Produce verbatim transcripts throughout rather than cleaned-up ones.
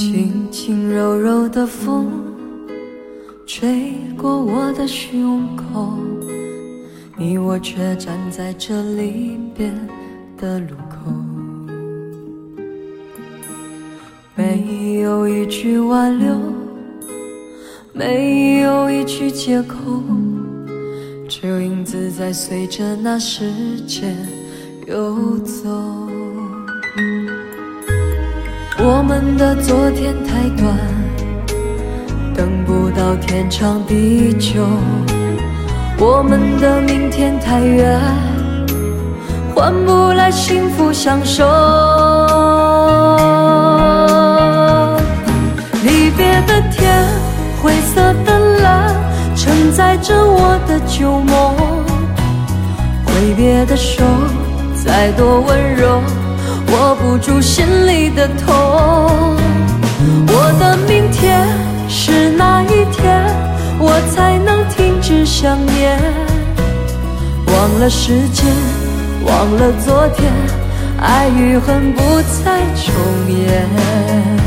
轻轻柔柔的风吹过我的胸口，你我却站在这离别的路口，没有一句挽留，没有一句借口，只有影子在随着那时间游走。我们的昨天太短，等不到天长地久，我们的明天太远，换不来幸福相守。离别的天，灰色的蓝，承载着我的旧梦，挥别的手再多温柔，握不住心里的痛。我的明天是哪一天，我才能停止想念？忘了时间，忘了昨天，爱与恨不再重演。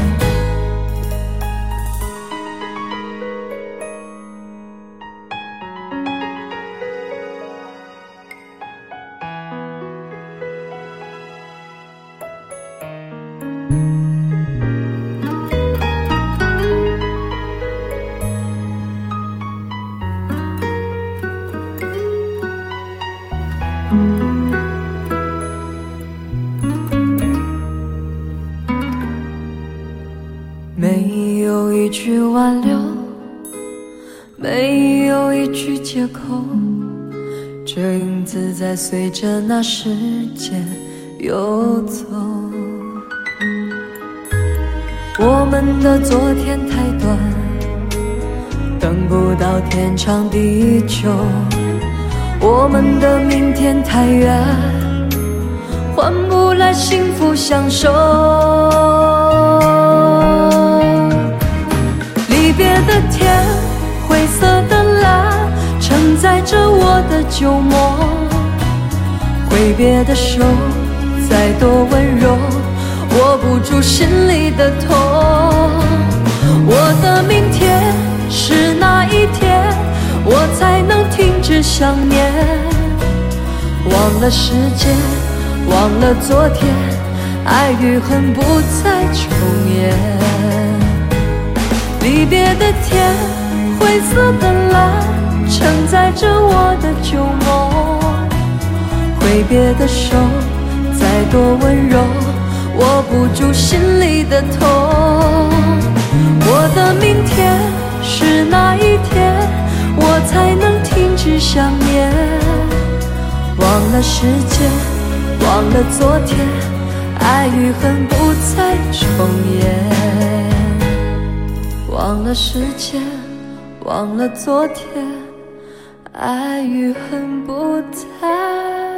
没有一句挽留，没有一句借口，这影子在随着那时间游走。我们的昨天太短，等不到天长地久，我们的明天太远，换不来幸福相守。离别的天，灰色的蓝，承载着我的旧梦，挥别的手再多温柔，握不住心里的痛。我的明天是哪一天，我才能停止想念？忘了时间，忘了昨天，爱与恨不再重演。离别的天，灰色的蓝，承载着我的旧梦，挥别的手再多温柔，握不住心里的痛。我的明天是哪一天，我才能停止想念？忘了时间，忘了昨天，爱与恨不再重演。忘了时间，忘了昨天，爱与恨不再